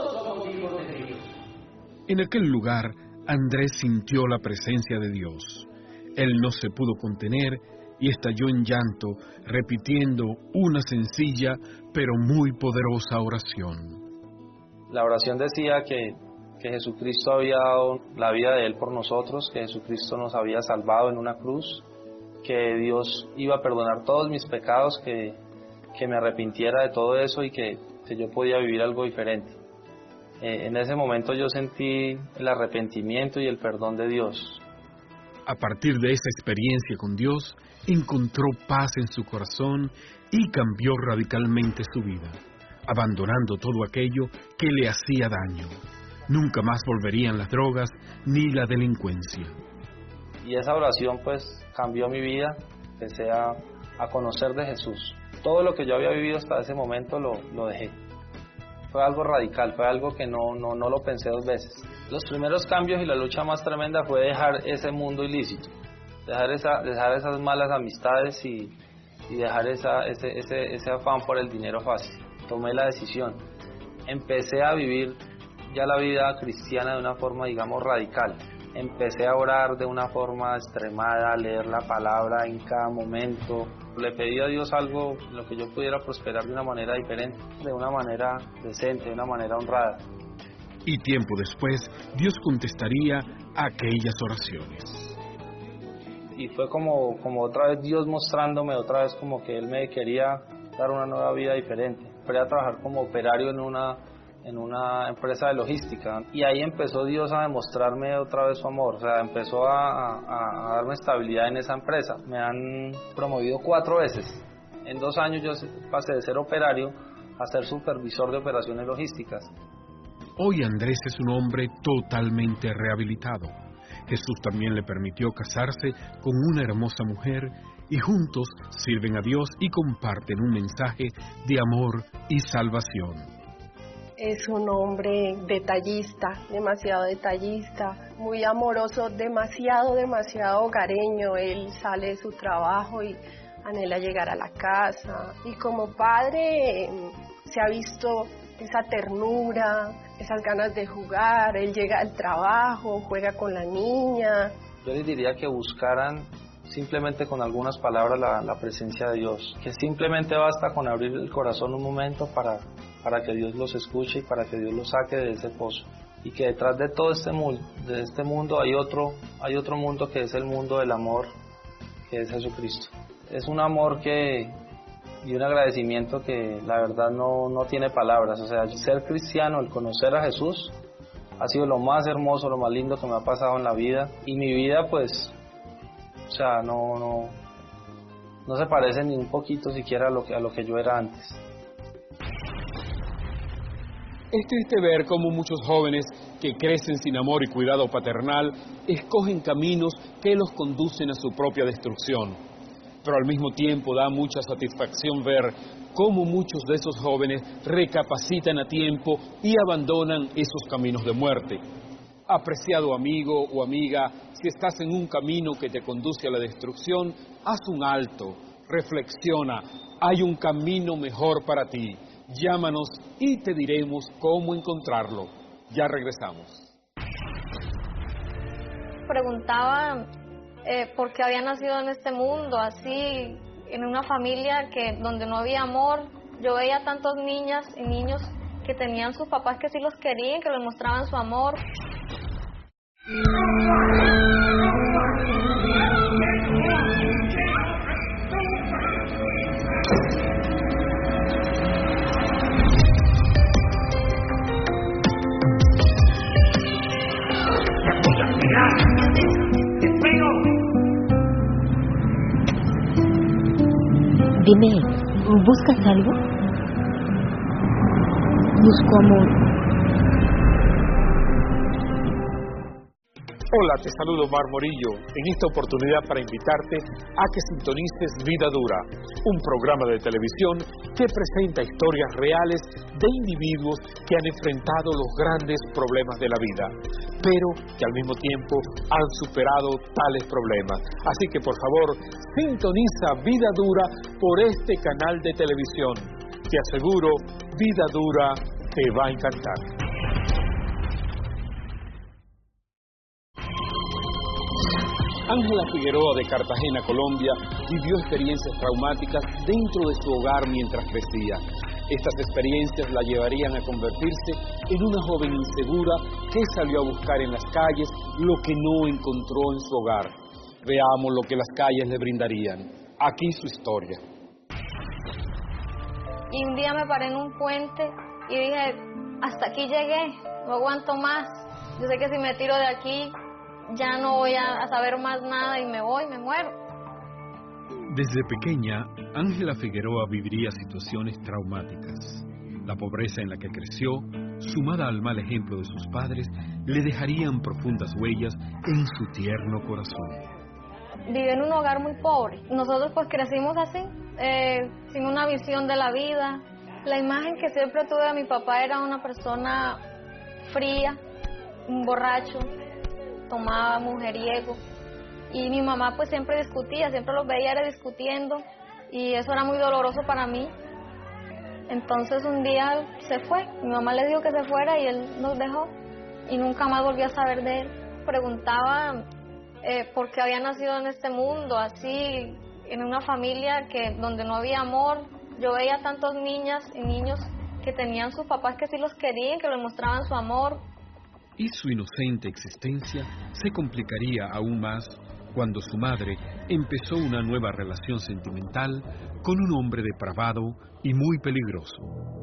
En aquel lugar, Andrés sintió la presencia de Dios. Él no se pudo contener y estalló en llanto, repitiendo una sencilla pero muy poderosa oración. La oración decía que Jesucristo había dado la vida de Él por nosotros, que Jesucristo nos había salvado en una cruz, que Dios iba a perdonar todos mis pecados, que me arrepintiera de todo eso y que yo podía vivir algo diferente. En ese momento yo sentí el arrepentimiento y el perdón de Dios. A partir de esa experiencia con Dios, encontró paz en su corazón y cambió radicalmente su vida, abandonando todo aquello que le hacía daño. Nunca más volverían las drogas ni la delincuencia. Y esa oración pues cambió mi vida, empecé a conocer de Jesús. Todo lo que yo había vivido hasta ese momento lo dejé. Fue algo radical, fue algo que no lo pensé dos veces. Los primeros cambios y la lucha más tremenda fue dejar ese mundo ilícito, dejar esas malas amistades y dejar ese afán por el dinero fácil. Tomé la decisión, empecé a vivir ya la vida cristiana de una forma, digamos, radical. Empecé a orar de una forma extremada, a leer la palabra en cada momento. Le pedí a Dios algo en lo que yo pudiera prosperar de una manera diferente, de una manera decente, de una manera honrada. Y tiempo después, Dios contestaría aquellas oraciones. Y fue como otra vez Dios mostrándome, otra vez como que Él me quería dar una nueva vida diferente. Empecé a trabajar como operario en una empresa de logística, y ahí empezó Dios a demostrarme otra vez su amor. O sea, empezó a darme estabilidad en esa empresa. Me han promovido 4 veces. En 2 años yo pasé de ser operario a ser supervisor de operaciones logísticas. Hoy Andrés es un hombre totalmente rehabilitado. Jesús también le permitió casarse con una hermosa mujer y juntos sirven a Dios y comparten un mensaje de amor y salvación. Es un hombre detallista, demasiado detallista, muy amoroso, demasiado hogareño. Él sale de su trabajo y anhela llegar a la casa. Y como padre se ha visto esa ternura, esas ganas de jugar. Él llega al trabajo, juega con la niña. Yo les diría que buscaran simplemente con algunas palabras la presencia de Dios, que simplemente basta con abrir el corazón un momento para que Dios los escuche y para que Dios los saque de ese pozo, y que detrás de todo este mundo hay otro mundo, que es el mundo del amor, que es Jesucristo. Es un amor y un agradecimiento que la verdad no tiene palabras. O sea, ser cristiano, el conocer a Jesús, ha sido lo más hermoso, lo más lindo que me ha pasado en la vida, y mi vida pues, o sea, no se parece ni un poquito siquiera a lo que yo era antes. Es triste ver cómo muchos jóvenes que crecen sin amor y cuidado paternal escogen caminos que los conducen a su propia destrucción. Pero al mismo tiempo da mucha satisfacción ver cómo muchos de esos jóvenes recapacitan a tiempo y abandonan esos caminos de muerte. Apreciado amigo o amiga, si estás en un camino que te conduce a la destrucción, haz un alto, reflexiona, hay un camino mejor para ti. Llámanos y te diremos cómo encontrarlo. Ya regresamos. Preguntaba por qué había nacido en este mundo, así, en una familia donde no había amor. Yo veía tantas niñas y niños que tenían sus papás que sí los querían, que les mostraban su amor. Dime, ¿buscas algo? Busco amor. Hola, te saludo Omar Morillo, en esta oportunidad para invitarte a que sintonices Vida Dura, un programa de televisión que presenta historias reales de individuos que han enfrentado los grandes problemas de la vida, pero que al mismo tiempo han superado tales problemas. Así que por favor, sintoniza Vida Dura por este canal de televisión. Te aseguro, Vida Dura te va a encantar. Ángela Figueroa de Cartagena, Colombia, vivió experiencias traumáticas dentro de su hogar mientras crecía. Estas experiencias la llevarían a convertirse en una joven insegura que salió a buscar en las calles lo que no encontró en su hogar. Veamos lo que las calles le brindarían. Aquí su historia. Y un día me paré en un puente y dije, hasta aquí llegué, no aguanto más. Yo sé que si me tiro de aquí ya no voy a saber más nada y me muero. Desde pequeña, Ángela Figueroa viviría situaciones traumáticas. La pobreza en la que creció, sumada al mal ejemplo de sus padres, le dejarían profundas huellas en su tierno corazón. Viví en un hogar muy pobre. Nosotros pues crecimos así, sin una visión de la vida. La imagen que siempre tuve de mi papá era una persona fría, un borracho, tomaba, mujeriego, y mi mamá pues siempre discutía, siempre los veía discutiendo, y eso era muy doloroso para mí. Entonces un día se fue, mi mamá le dijo que se fuera y él nos dejó, y nunca más volví a saber de él. Preguntaba por qué había nacido en este mundo, así, en una familia donde no había amor. Yo veía tantas niñas y niños que tenían sus papás que sí los querían, que les mostraban su amor. Y su inocente existencia se complicaría aún más cuando su madre empezó una nueva relación sentimental con un hombre depravado y muy peligroso.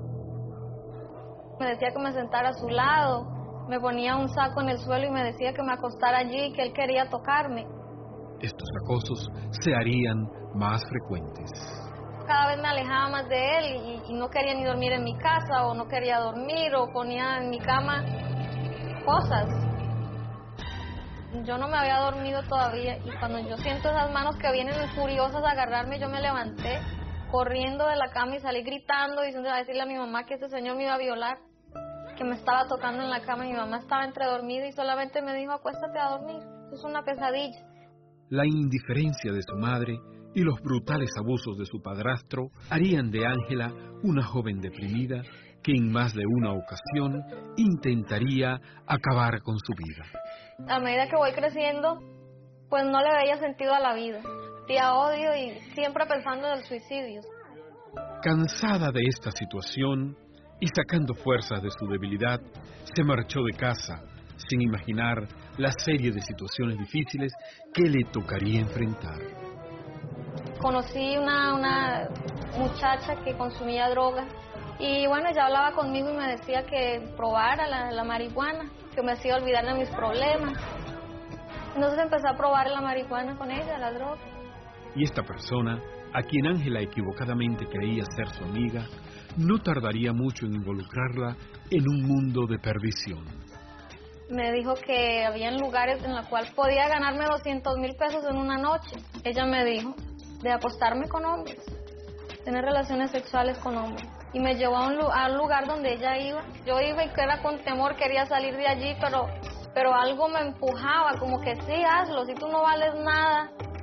Me decía que me sentara a su lado, me ponía un saco en el suelo y me decía que me acostara allí, que él quería tocarme. Estos acosos se harían más frecuentes. Cada vez me alejaba más de él y no quería ni dormir en mi casa, o no quería dormir, o ponía en mi cama cosas. Yo no me había dormido todavía, y cuando yo siento esas manos que vienen furiosas a agarrarme, yo me levanté corriendo de la cama y salí gritando, diciendo a decirle a mi mamá que ese señor me iba a violar, que me estaba tocando en la cama. Mi mamá estaba entre dormida y solamente me dijo, acuéstate a dormir, es una pesadilla. La indiferencia de su madre y los brutales abusos de su padrastro harían de Ángela una joven deprimida que en más de una ocasión intentaría acabar con su vida. A medida que voy creciendo, pues no le veía sentido a la vida. Sentía odio y siempre pensando en el suicidio. Cansada de esta situación y sacando fuerzas de su debilidad, se marchó de casa sin imaginar la serie de situaciones difíciles que le tocaría enfrentar. Conocí una muchacha que consumía drogas. Y bueno, ella hablaba conmigo y me decía que probara la marihuana, que me hacía olvidar de mis problemas. Entonces empecé a probar la marihuana con ella, la droga. Y esta persona, a quien Ángela equivocadamente creía ser su amiga, no tardaría mucho en involucrarla en un mundo de perdición. Me dijo que había lugares en los cuales podía ganarme 200,000 pesos en una noche. Ella me dijo de apostarme con hombres, tener relaciones sexuales con hombres. Y me llevó a un lugar donde ella iba. Yo iba y que era con temor, quería salir de allí, pero algo me empujaba, como que sí, hazlo, si tú no vales nada.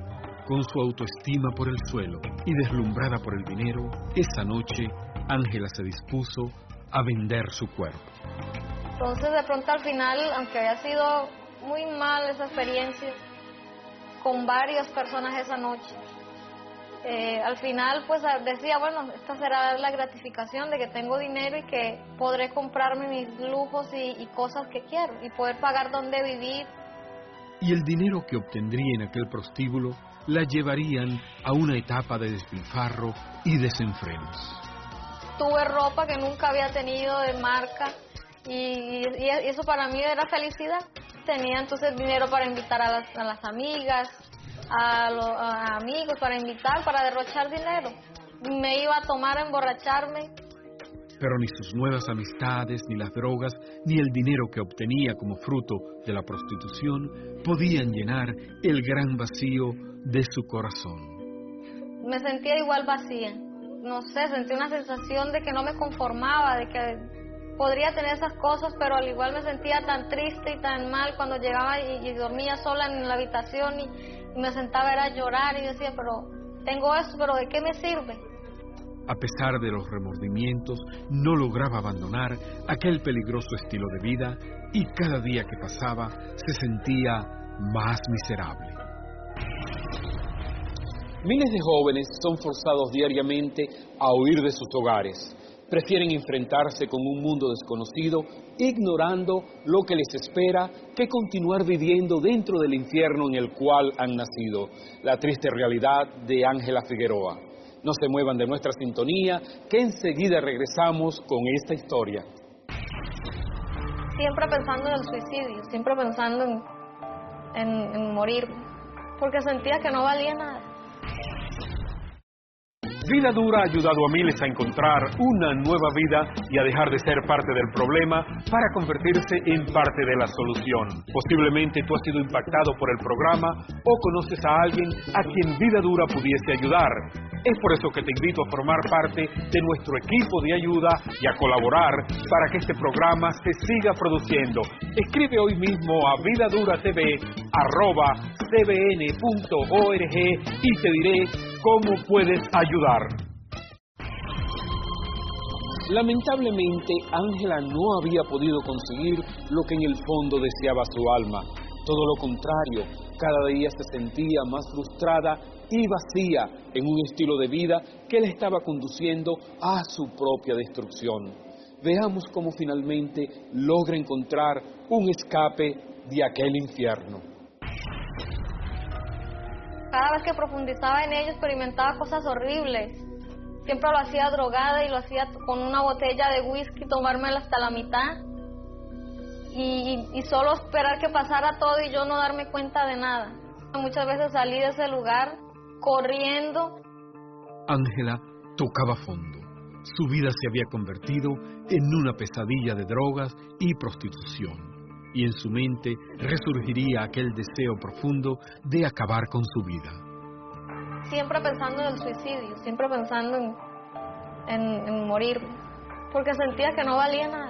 Con su autoestima por el suelo y deslumbrada por el dinero, esa noche Ángela se dispuso a vender su cuerpo. Entonces de pronto al final, aunque había sido muy mal esa experiencia con varias personas esa noche, al final pues decía, bueno, esta será la gratificación de que tengo dinero y que podré comprarme mis lujos y cosas que quiero y poder pagar donde vivir. Y el dinero que obtendría en aquel prostíbulo la llevarían a una etapa de despilfarro y desenfrenos. Tuve ropa que nunca había tenido de marca y eso para mí era felicidad. Tenía entonces dinero para invitar a las amigas, a amigos, para invitar, para derrochar dinero. Me iba a tomar, a emborracharme. Pero ni sus nuevas amistades, ni las drogas, ni el dinero que obtenía como fruto de la prostitución podían llenar el gran vacío de su corazón. Me sentía igual vacía. No sé, sentí una sensación de que no me conformaba, de que podría tener esas cosas, pero al igual me sentía tan triste y tan mal cuando llegaba y dormía sola en la habitación y me sentaba a llorar y decía, pero tengo esto, pero ¿de qué me sirve? A pesar de los remordimientos, no lograba abandonar aquel peligroso estilo de vida y cada día que pasaba se sentía más miserable. Miles de jóvenes son forzados diariamente a huir de sus hogares. Prefieren enfrentarse con un mundo desconocido, ignorando lo que les espera, que continuar viviendo dentro del infierno en el cual han nacido. La triste realidad de Ángela Figueroa. No se muevan de nuestra sintonía, que enseguida regresamos con esta historia. Siempre pensando en el suicidio, siempre pensando en morir, porque sentía que no valía nada. Vida Dura ha ayudado a miles a encontrar una nueva vida y a dejar de ser parte del problema para convertirse en parte de la solución. Posiblemente tú has sido impactado por el programa o conoces a alguien a quien Vida Dura pudiese ayudar. Es por eso que te invito a formar parte de nuestro equipo de ayuda y a colaborar para que este programa se siga produciendo. Escribe hoy mismo a vidaduratv@cbn.org y te diré cómo puedes ayudar. Lamentablemente, Ángela no había podido conseguir lo que en el fondo deseaba su alma. Todo lo contrario, cada día se sentía más frustrada y vacía en un estilo de vida que le estaba conduciendo a su propia destrucción. Veamos cómo finalmente logra encontrar un escape de aquel infierno. Cada vez que profundizaba en ello experimentaba cosas horribles. Siempre lo hacía drogada y lo hacía con una botella de whisky, tomármela hasta la mitad y solo esperar que pasara todo y yo no darme cuenta de nada. Muchas veces salí de ese lugar corriendo. Ángela tocaba fondo. Su vida se había convertido en una pesadilla de drogas y prostitución. Y en su mente resurgiría aquel deseo profundo de acabar con su vida. Siempre pensando en el suicidio, siempre pensando en morir, porque sentía que no valía nada,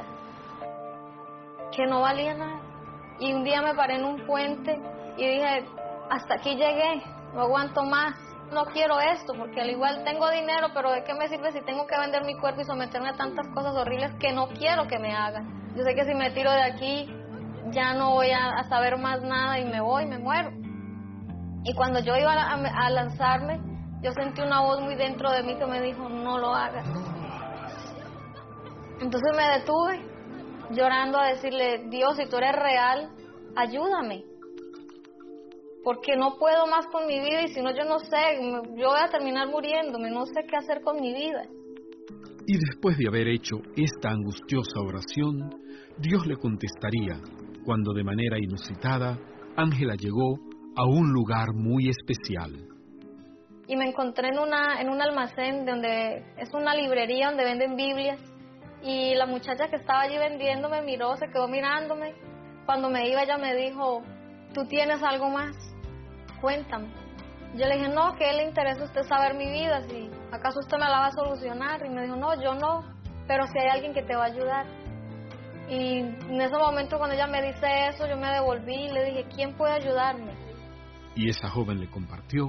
Y un día me paré en un puente y dije, hasta aquí llegué, no aguanto más, no quiero esto, porque al igual tengo dinero, pero ¿de qué me sirve si tengo que vender mi cuerpo y someterme a tantas cosas horribles que no quiero que me hagan? Yo sé que si me tiro de aquí, ya no voy a saber más nada y me muero. Y cuando yo iba a lanzarme, yo sentí una voz muy dentro de mí que me dijo, no lo hagas. Entonces me detuve, llorando, a decirle, Dios, si tú eres real, ayúdame. Porque no puedo más con mi vida y si no, yo no sé, yo voy a terminar muriéndome, no sé qué hacer con mi vida. Y después de haber hecho esta angustiosa oración, Dios le contestaría cuando de manera inusitada Ángela llegó a un lugar muy especial. Y me encontré en un almacén donde es una librería donde venden Biblias y la muchacha que estaba allí vendiendo me miró, se quedó mirándome. Cuando me iba ella me dijo, ¿tú tienes algo más? Cuéntame. Yo le dije, no, que a él le interesa a usted saber mi vida, si acaso usted me la va a solucionar. Y me dijo, no, yo no, pero si hay alguien que te va a ayudar. Y en ese momento cuando ella me dice eso, yo me devolví y le dije, ¿quién puede ayudarme? Y esa joven le compartió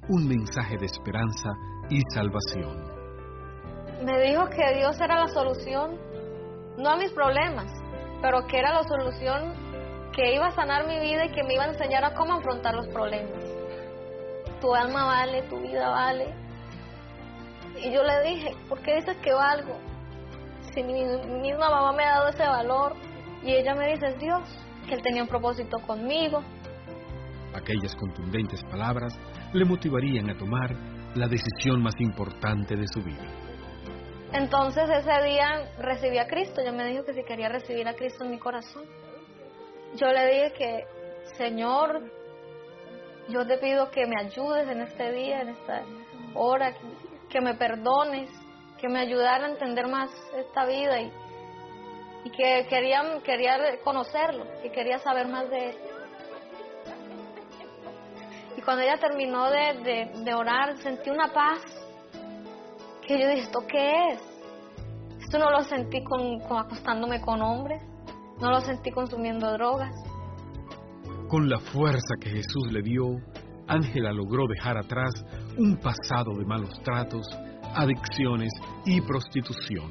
un mensaje de esperanza y salvación. Me dijo que Dios era la solución, no a mis problemas, pero que era la solución, que iba a sanar mi vida y que me iba a enseñar a cómo afrontar los problemas. Tu alma vale, tu vida vale. Y yo le dije, ¿por qué dices que valgo? Si mi misma mamá me ha dado ese valor. Y ella me dice, es Dios, que Él tenía un propósito conmigo. Aquellas contundentes palabras le motivarían a tomar la decisión más importante de su vida. Entonces ese día recibí a Cristo. Ella me dijo que si quería recibir a Cristo en mi corazón. Yo le dije que, Señor, yo te pido que me ayudes en este día, en esta hora, que me perdones, que me ayudara a entender más esta vida y que quería conocerlo, que quería saber más de Él. Y cuando ella terminó de orar, sentí una paz, que yo dije, ¿esto qué es? Esto no lo sentí con acostándome con hombres, no lo sentí consumiendo drogas. Con la fuerza que Jesús le dio, Ángela logró dejar atrás un pasado de malos tratos, adicciones y prostitución.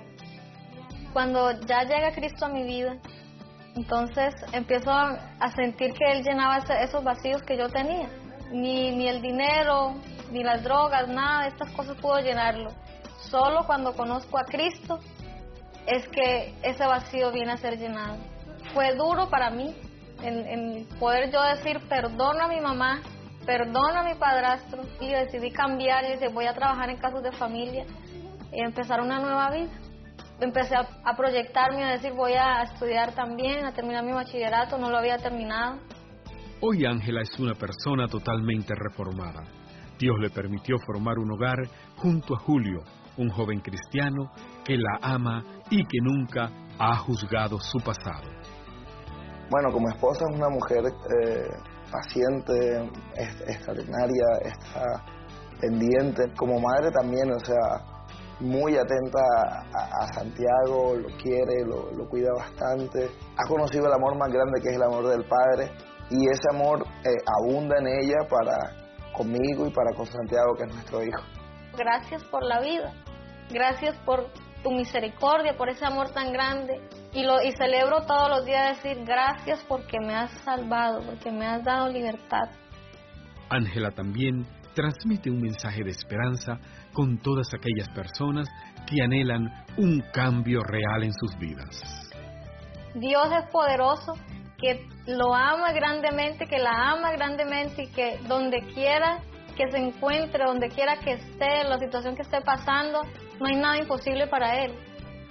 Cuando ya llega Cristo a mi vida, entonces empiezo a sentir que Él llenaba esos vacíos que yo tenía. Ni el dinero, ni las drogas, nada de estas cosas pudo llenarlo. Solo cuando conozco a Cristo es que ese vacío viene a ser llenado. Fue duro para mí en poder yo decir perdona a mi mamá, perdona a mi padrastro, y decidí cambiar y decir voy a trabajar en casos de familia y empezar una nueva vida. Empecé a proyectarme, a decir voy a estudiar también, a terminar mi bachillerato, no lo había terminado. Hoy Ángela es una persona totalmente reformada. Dios le permitió formar un hogar junto a Julio, un joven cristiano que la ama y que nunca ha juzgado su pasado. Bueno, como esposa es una mujer paciente, extraordinaria, está pendiente. Como madre también, o sea, muy atenta a Santiago, lo quiere, lo cuida bastante. Ha conocido el amor más grande que es el amor del Padre y ese amor abunda en ella conmigo y para con Santiago, que es nuestro hijo. Gracias por la vida, gracias por tu misericordia, por ese amor tan grande. Y celebro todos los días decir gracias porque me has salvado, porque me has dado libertad. Ángela también transmite un mensaje de esperanza con todas aquellas personas que anhelan un cambio real en sus vidas. Dios es poderoso, que lo ama grandemente, que la ama grandemente y que donde quiera que se encuentre, donde quiera que esté, la situación que esté pasando, no hay nada imposible para Él.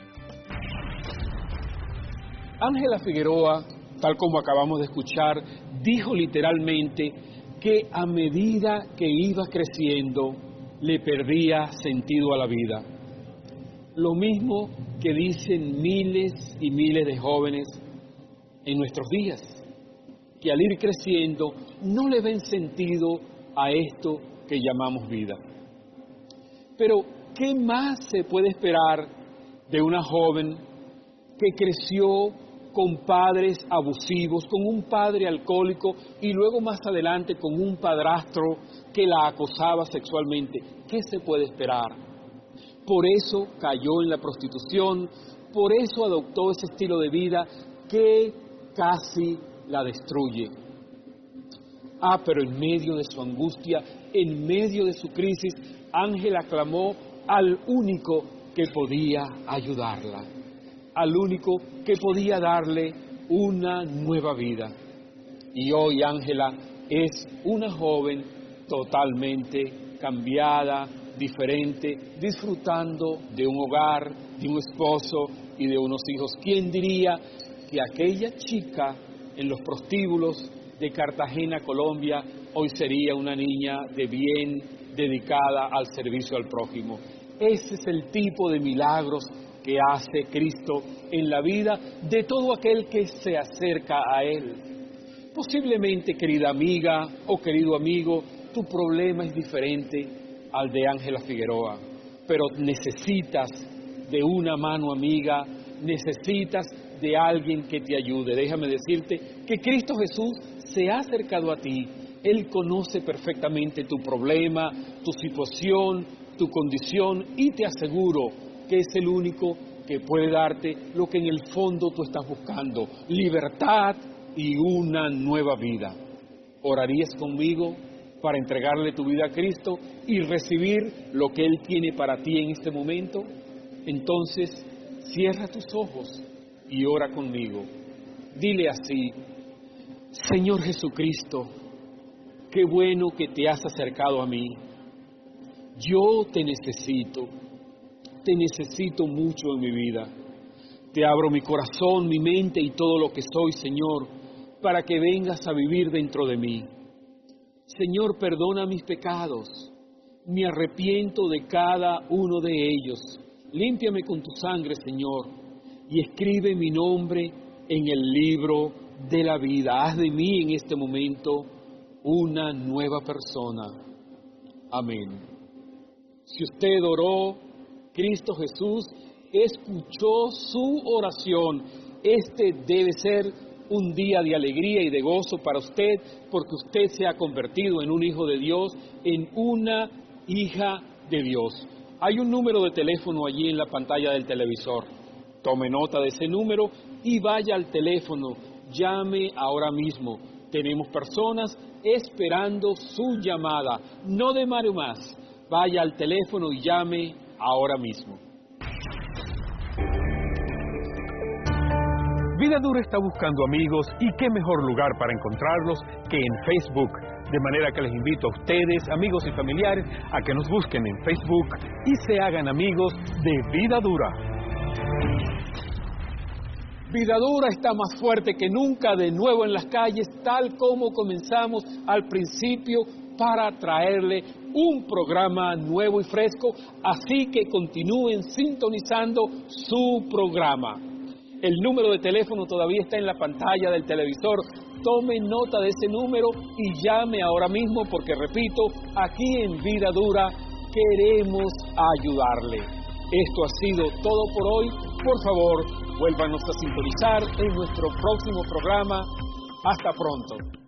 Ángela Figueroa, tal como acabamos de escuchar, dijo literalmente que a medida que iba creciendo, le perdía sentido a la vida. Lo mismo que dicen miles y miles de jóvenes en nuestros días, que al ir creciendo no le ven sentido a esto que llamamos vida. Pero, ¿qué más se puede esperar de una joven que creció con padres abusivos, con un padre alcohólico y luego más adelante con un padrastro que la acosaba sexualmente? ¿Qué se puede esperar? Por eso cayó en la prostitución, por eso adoptó ese estilo de vida que casi la destruye. Pero en medio de su angustia, en medio de su crisis, Ángela clamó al único que podía ayudarla, al único que podía darle una nueva vida. Y hoy Ángela es una joven totalmente cambiada, diferente, disfrutando de un hogar, de un esposo y de unos hijos. ¿Quién diría que aquella chica en los prostíbulos de Cartagena, Colombia, hoy sería una niña de bien, dedicada al servicio al prójimo? Ese es el tipo de milagros que hace Cristo en la vida de todo aquel que se acerca a Él. Posiblemente, querida amiga o querido amigo, tu problema es diferente al de Ángela Figueroa, pero necesitas de una mano amiga, necesitas de alguien que te ayude. Déjame decirte que Cristo Jesús se ha acercado a ti Él conoce perfectamente tu problema, tu situación, tu condición, y te aseguro que es el único que puede darte lo que en el fondo tú estás buscando: libertad y una nueva vida. ¿Orarías conmigo para entregarle tu vida a Cristo y recibir lo que Él tiene para ti en este momento? Entonces, cierra tus ojos y ora conmigo. Dile así: Señor Jesucristo, qué bueno que te has acercado a mí. Yo te necesito mucho en mi vida. Te abro mi corazón, mi mente y todo lo que soy, Señor, para que vengas a vivir dentro de mí. Señor, perdona mis pecados. Me arrepiento de cada uno de ellos. Límpiame con tu sangre, Señor, y escribe mi nombre en el libro de la vida. Haz de mí en este momento una nueva persona. Amén. Si usted oró, Cristo Jesús escuchó su oración. Este debe ser un día de alegría y de gozo para usted, porque usted se ha convertido en un hijo de Dios, en una hija de Dios. Hay un número de teléfono allí en la pantalla del televisor. Tome nota de ese número y vaya al teléfono. Llame ahora mismo. Tenemos personas esperando su llamada. No demore más. Vaya al teléfono y llame ahora mismo. Vida Dura está buscando amigos, y qué mejor lugar para encontrarlos que en Facebook. De manera que les invito a ustedes, amigos y familiares, a que nos busquen en Facebook y se hagan amigos de Vida Dura. Vida Dura está más fuerte que nunca, de nuevo en las calles, tal como comenzamos al principio, para traerle un programa nuevo y fresco, así que continúen sintonizando su programa. El número de teléfono todavía está en la pantalla del televisor. Tome nota de ese número y llame ahora mismo, porque repito, aquí en Vida Dura queremos ayudarle. Esto ha sido todo por hoy. Por favor, vuélvanos a sintonizar en nuestro próximo programa. Hasta pronto.